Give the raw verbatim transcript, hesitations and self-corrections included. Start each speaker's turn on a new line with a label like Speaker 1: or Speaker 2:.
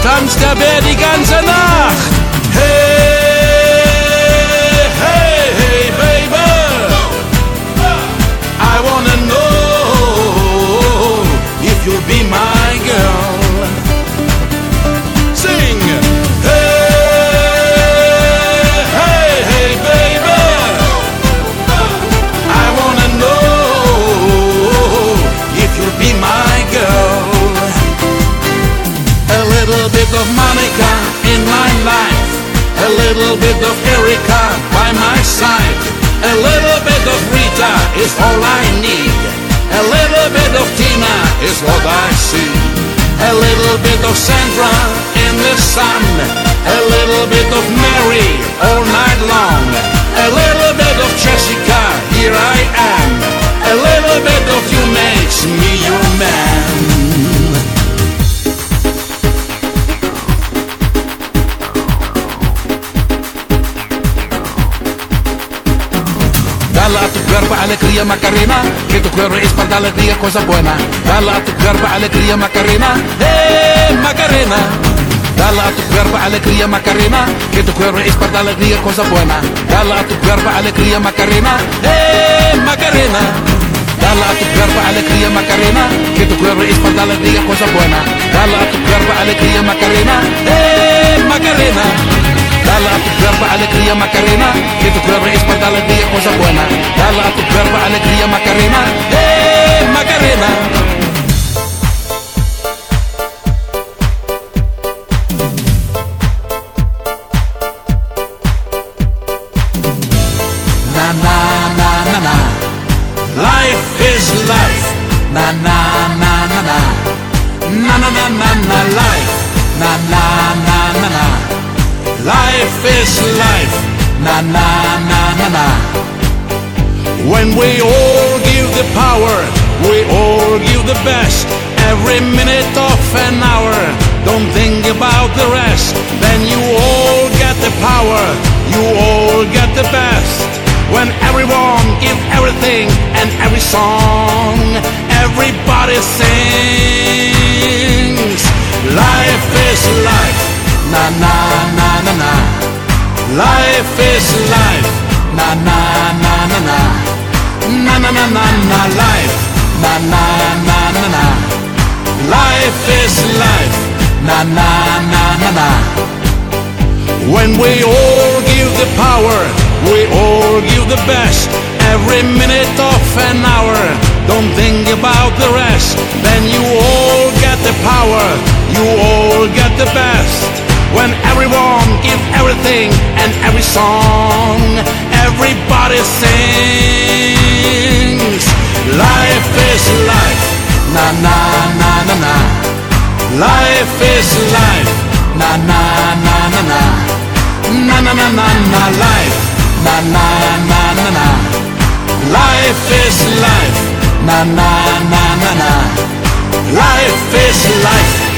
Speaker 1: tanzt der Bär die ganze Nacht. Hey, hey, hey, baby, I wanna know if you'll be my girl. Sing. Hey, hey, hey, baby, I wanna know if you'll be my girl. A little bit of Monica in my life, a little bit of Erica by my side, a little bit of Rita is all I need, a little bit of Tina is what I see, a little bit of Sandra in the sun, a little bit of Mary all night long, a little bit of Jessica, here I am, a little bit of you makes me your man. Dala a tu cuerpo alegría Macarena, que tu cuerpo es para dar alegría, cosa buena. Dala a tu cuerpo alegría Macarena, eh Macarena. Dala a tu cuerpo alegría Macarena, que tu cuerpo es para dar alegría, cosa buena. Dala a tu cuerpo alegría Macarena, eh Macarena. Dala a tu cuerpo alegría Macarena, que tu cuerpo es para dar alegría, cosa buena. Dala a tu cuerpo alegría Macarena, eh Macarena. Dala a tu cuerpo alegría Macarena, que tu cuerpo es para dar alegría, cosa buena. Dala a tu cuerpo alegría Macarena, eh Macarena. Na na na na na, life is life. Na na na na na, na na na na na, life. Na na na na na. Life is life, na na na na na. When we all give the power, we all give the best. Every minute of an hour, don't think about the rest. Then you all get the power, you all get the best. When everyone give everything and every song, everybody sings. Life is life, na na na na na. Life is life, na na na na na. Na na na na na, life, na na na na na. Life is life, na na na na na. When we all give the power, we all give the best. Every minute of an hour, don't think about the rest. Then you all get the power, you all get the best. When everyone give everything and every song, everybody sings. Life is life, na na na na na. Life is life, na na na na na. Na na na na na, life, na na na na na. Life is life, na na na na na. Life is life.